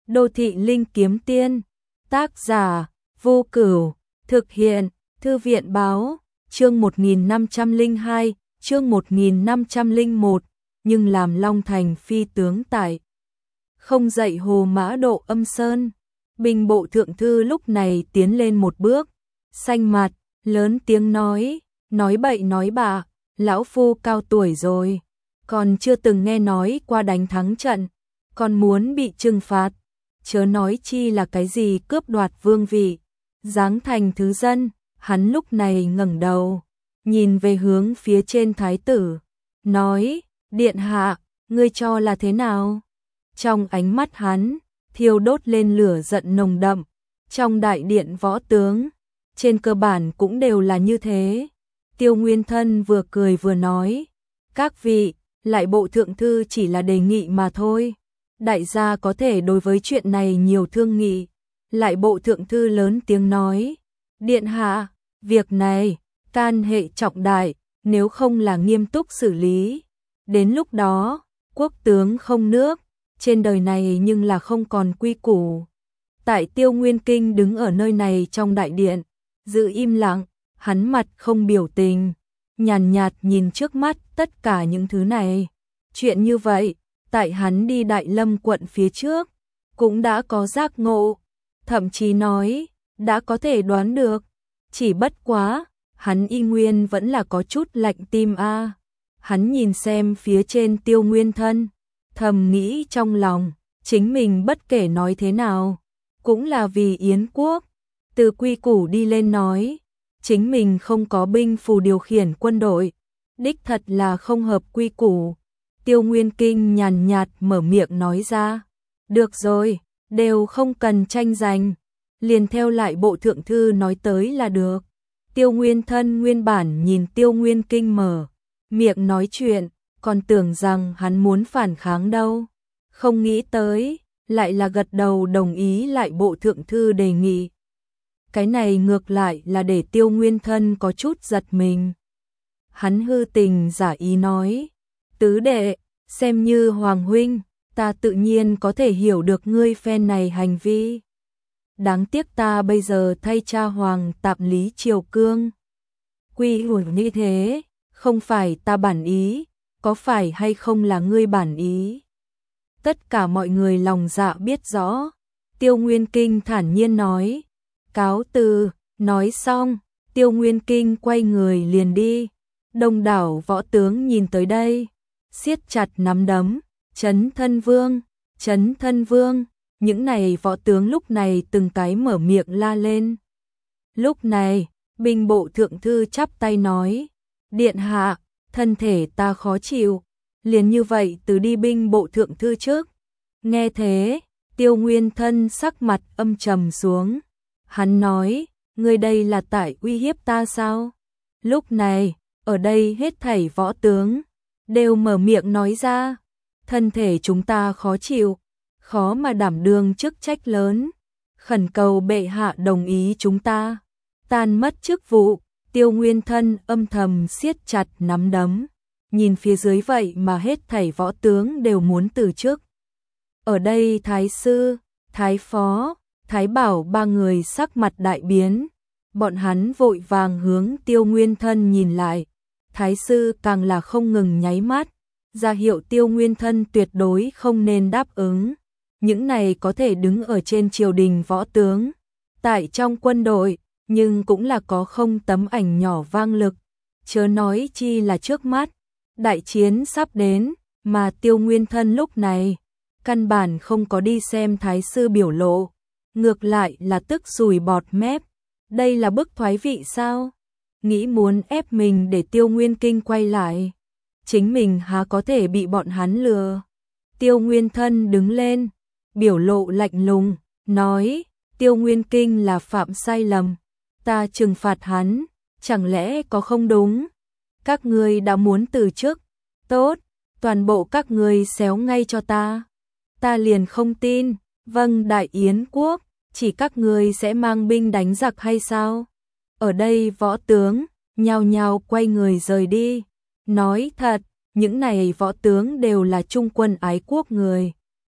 Đô thị linh kiếm tiên, tác giả, Vô Cửu, thực hiện, Thư viện báo, chương 1502, chương 1501, nhưng làm Long Thành phi tướng tại. Không dậy Hồ Mã Độ Âm Sơn, Binh bộ thượng thư lúc này tiến lên một bước, xanh mặt, lớn tiếng nói bậy nói bạ, lão phu cao tuổi rồi, còn chưa từng nghe nói qua đánh thắng trận, còn muốn bị trừng phạt, chớ nói chi là cái gì cướp đoạt vương vị, giáng thành thứ dân. Hắn lúc này ngẩng đầu, nhìn về hướng phía trên thái tử, nói, điện hạ, ngươi cho là thế nào? Trong ánh mắt hắn, thiêu đốt lên lửa giận nồng đậm, trong đại điện võ tướng, trên cơ bản cũng đều là như thế. Tiêu Nguyên Thân vừa cười vừa nói, các vị, lại bộ thượng thư chỉ là đề nghị mà thôi. Đại gia có thể đối với chuyện này nhiều thương nghị. Lại bộ thượng thư lớn tiếng nói, điện hạ, việc này, can hệ trọng đại, nếu không là nghiêm túc xử lý. Đến lúc đó, quốc tướng không nước, trên đời này nhưng là không còn quy củ. Tại Tiêu Nguyên Kinh đứng ở nơi này trong đại điện, giữ im lặng, hắn mặt không biểu tình, nhàn nhạt nhìn trước mắt tất cả những thứ này. Chuyện như vậy, tại hắn đi Đại Lâm quận phía trước, cũng đã có giác ngộ, thậm chí nói, đã có thể đoán được, chỉ bất quá, hắn y nguyên vẫn là có chút lạnh tim a. Hắn nhìn xem phía trên Tiêu Nguyên Thân, thầm nghĩ trong lòng, chính mình bất kể nói thế nào, cũng là vì Yến quốc, từ quy củ đi lên nói, chính mình không có binh phù điều khiển quân đội, đích thật là không hợp quy củ. Tiêu Nguyên Kinh nhàn nhạt mở miệng nói ra, được rồi, đều không cần tranh giành, liền theo lại bộ thượng thư nói tới là được. Tiêu Nguyên Thân nguyên bản nhìn Tiêu Nguyên Kinh mở miệng nói chuyện, còn tưởng rằng hắn muốn phản kháng đâu, không nghĩ tới, lại là gật đầu đồng ý lại bộ thượng thư đề nghị. Cái này ngược lại là để Tiêu Nguyên Thân có chút giật mình. Hắn hư tình giả ý nói, tứ đệ, xem như hoàng huynh, ta tự nhiên có thể hiểu được ngươi phen này hành vi. Đáng tiếc ta bây giờ thay cha hoàng tạm lý triều cương. Quy hồn như thế, không phải ta bản ý, có phải hay không là ngươi bản ý? Tất cả mọi người lòng dạ biết rõ. Tiêu Nguyên Kinh thản nhiên nói, cáo từ. Nói xong, Tiêu Nguyên Kinh quay người liền đi. Đông đảo võ tướng nhìn tới đây, siết chặt nắm đấm, Chấn Thân Vương, Chấn Thân Vương. Những này võ tướng lúc này từng cái mở miệng la lên. Lúc này, binh bộ thượng thư chắp tay nói, điện hạ, thân thể ta khó chịu, liền như vậy từ đi binh bộ thượng thư trước. Nghe thế, Tiêu Nguyên Thân sắc mặt âm trầm xuống. Hắn nói, ngươi đây là tại uy hiếp ta sao? Lúc này, ở đây hết thảy võ tướng, đều mở miệng nói ra, thân thể chúng ta khó chịu, khó mà đảm đương chức trách lớn, khẩn cầu bệ hạ đồng ý chúng ta tan mất chức vụ. Tiêu Nguyên Thân âm thầm siết chặt nắm đấm, nhìn phía dưới vậy mà hết thảy võ tướng đều muốn từ chức. Ở đây thái sư, thái phó, thái bảo ba người sắc mặt đại biến, bọn hắn vội vàng hướng Tiêu Nguyên Thân nhìn lại, thái sư càng là không ngừng nháy mắt, ra hiệu Tiêu Nguyên Thân tuyệt đối không nên đáp ứng. Những này có thể đứng ở trên triều đình võ tướng, tại trong quân đội, nhưng cũng là có không tấm ảnh nhỏ vang lực, chớ nói chi là trước mắt, đại chiến sắp đến, mà Tiêu Nguyên Thân lúc này, căn bản không có đi xem thái sư biểu lộ, ngược lại là tức sùi bọt mép, đây là bức thoái vị sao? Nghĩ muốn ép mình để Tiêu Nguyên Kinh quay lại, chính mình há có thể bị bọn hắn lừa. Tiêu Nguyên Thân đứng lên, biểu lộ lạnh lùng, nói, Tiêu Nguyên Kinh là phạm sai lầm, ta trừng phạt hắn, chẳng lẽ có không đúng? Các ngươi đã muốn từ chức, tốt, toàn bộ các ngươi xéo ngay cho ta. Ta liền không tin, vâng Đại Yến quốc, chỉ các ngươi sẽ mang binh đánh giặc hay sao? Ở đây võ tướng, nhao nhao quay người rời đi. Nói thật, những này võ tướng đều là trung quân ái quốc người.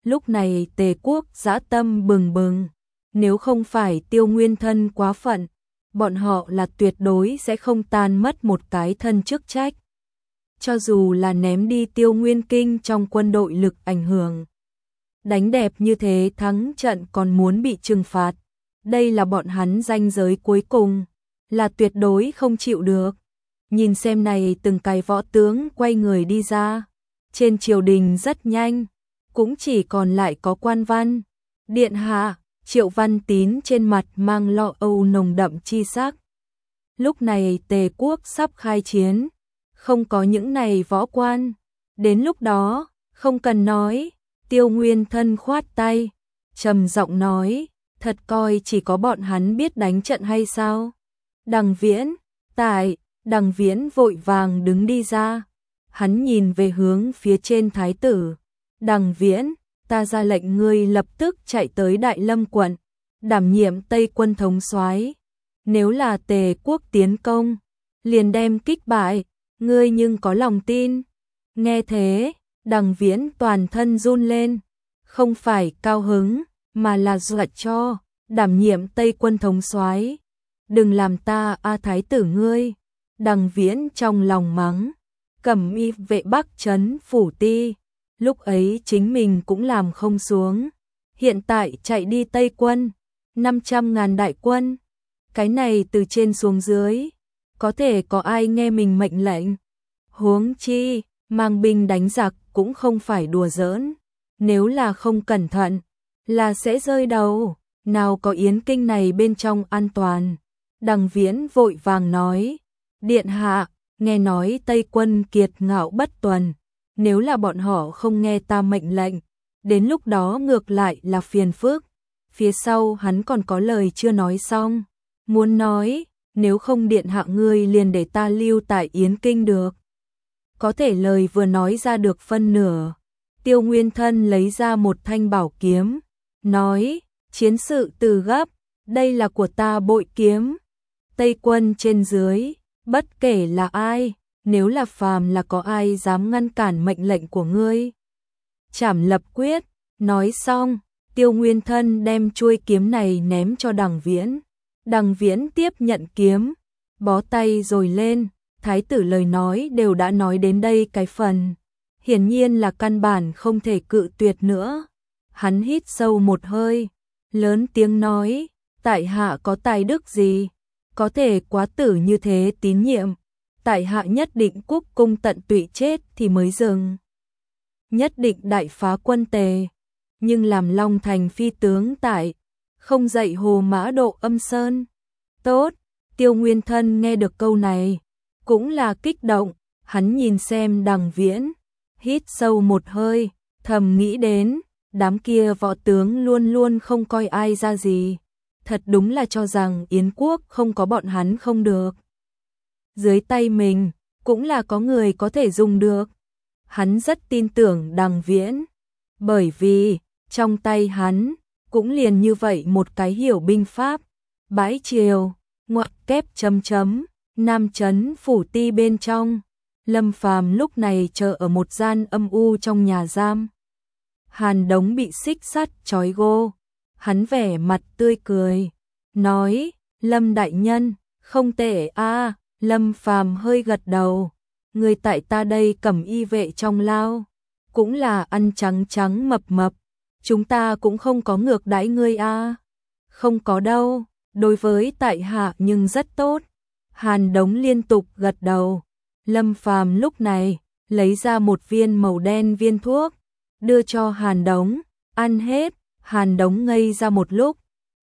Lúc này Tề Quốc dã tâm bừng bừng, nếu không phải Tiêu Nguyên Thân quá phận, bọn họ là tuyệt đối sẽ không tan mất một cái thân chức trách. Cho dù là ném đi Tiêu Nguyên Kinh trong quân đội lực ảnh hưởng. Đánh đẹp như thế thắng trận còn muốn bị trừng phạt. Đây là bọn hắn ranh giới cuối cùng, là tuyệt đối không chịu được. Nhìn xem này từng cái võ tướng quay người đi ra. Trên triều đình rất nhanh, cũng chỉ còn lại có quan văn. Điện hạ, Triệu Văn Tín trên mặt mang lo âu nồng đậm chi sắc. Lúc này Tề Quốc sắp khai chiến, không có những này võ quan. Đến lúc đó, không cần nói, Tiêu Nguyên Thân khoát tay, trầm giọng nói, thật coi chỉ có bọn hắn biết đánh trận hay sao? Đằng Viễn, Đằng Viễn vội vàng đứng đi ra. Hắn nhìn về hướng phía trên thái tử. Đằng Viễn, ta ra lệnh ngươi lập tức chạy tới Đại Lâm quận, đảm nhiệm Tây quân thống soái. Nếu là Tề Quốc tiến công, liền đem kích bại, ngươi nhưng có lòng tin. Nghe thế, Đằng Viễn toàn thân run lên, không phải cao hứng, mà là dọa cho, đảm nhiệm Tây quân thống soái. Đừng làm ta thái tử ngươi. Đằng Viễn trong lòng mắng, Cẩm Y vệ Bắc trấn phủ ti, lúc ấy chính mình cũng làm không xuống. Hiện tại chạy đi Tây quân, 500.000 đại quân. Cái này từ trên xuống dưới, có thể có ai nghe mình mệnh lệnh. Huống chi, mang binh đánh giặc cũng không phải đùa giỡn. Nếu là không cẩn thận, là sẽ rơi đầu. Nào có Yến Kinh này bên trong an toàn. Đằng Viễn vội vàng nói, điện hạ, nghe nói Tây quân kiệt ngạo bất tuần. Nếu là bọn họ không nghe ta mệnh lệnh, đến lúc đó ngược lại là phiền phức. Phía sau hắn còn có lời chưa nói xong, muốn nói, nếu không điện hạ ngươi liền để ta lưu tại Yến Kinh được. Có thể lời vừa nói ra được phân nửa, Tiêu Nguyên Thân lấy ra một thanh bảo kiếm, nói, chiến sự từ gấp, đây là của ta bội kiếm. Tây quân trên dưới, bất kể là ai, nếu là phàm là có ai dám ngăn cản mệnh lệnh của ngươi, trảm lập quyết. Nói xong, Tiêu Nguyên Thân đem chuôi kiếm này ném cho Đằng Viễn. Đằng Viễn tiếp nhận kiếm, bó tay rồi lên. Thái tử lời nói đều đã nói đến đây cái phần, hiển nhiên là căn bản không thể cự tuyệt nữa. Hắn hít sâu một hơi, lớn tiếng nói, tại hạ có tài đức gì, có thể quá tử như thế tín nhiệm. Tại hạ nhất định quốc cung tận tụy chết thì mới dừng. Nhất định đại phá quân Tề, nhưng làm Long Thành phi tướng tại, không dậy Hồ Mã Độ Âm Sơn. Tốt, Tiêu Nguyên Thân nghe được câu này, cũng là kích động. Hắn nhìn xem Đằng Viễn, hít sâu một hơi, thầm nghĩ đến, đám kia võ tướng luôn luôn không coi ai ra gì. Thật đúng là cho rằng Yến quốc không có bọn hắn không được. Dưới tay mình, cũng là có người có thể dùng được. Hắn rất tin tưởng Đằng Viễn, bởi vì, trong tay hắn, cũng liền như vậy một cái hiểu binh pháp. Bãi triều, ngoặc kép chấm chấm, Nam trấn phủ ti bên trong. Lâm Phàm lúc này chờ ở một gian âm u trong nhà giam. Hàn Đống bị xích sắt trói gô. Hắn vẻ mặt tươi cười, nói, Lâm đại nhân, không tệ a. Lâm Phàm hơi gật đầu, người tại ta đây Cẩm Y vệ trong lao, cũng là ăn trắng trắng mập mập, chúng ta cũng không có ngược đãi ngươi a. Không có đâu, đối với tại hạ nhưng rất tốt. Hàn Đống liên tục gật đầu. Lâm Phàm lúc này lấy ra một viên màu đen viên thuốc, đưa cho Hàn Đống, ăn hết. Hàn Đống ngây ra một lúc,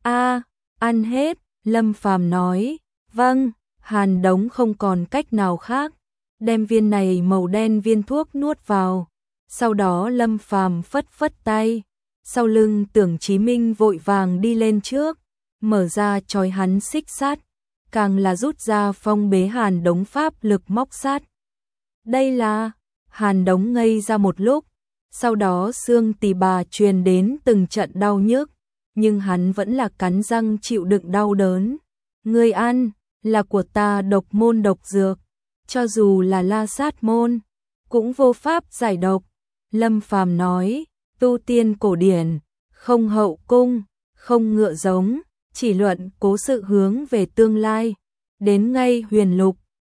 ăn hết. Lâm Phàm nói, vâng. Hàn Đống không còn cách nào khác, đem viên này màu đen viên thuốc nuốt vào. Sau đó Lâm Phàm phất phất tay, sau lưng Tưởng Chí Minh vội vàng đi lên trước, mở ra trói hắn xích sắt, càng là rút ra phong bế Hàn Đống pháp lực móc sắt. Đây là, Hàn Đống ngây ra một lúc, sau đó xương tỳ bà truyền đến từng trận đau nhức, nhưng hắn vẫn là cắn răng chịu đựng đau đớn. Ngươi ăn, là của ta độc môn độc dược, cho dù là La Sát môn, cũng vô pháp giải độc. Lâm Phàm nói, tu tiên cổ điển, không hậu cung, không ngựa giống, chỉ luận cố sự hướng về tương lai. Đến ngay huyền lục,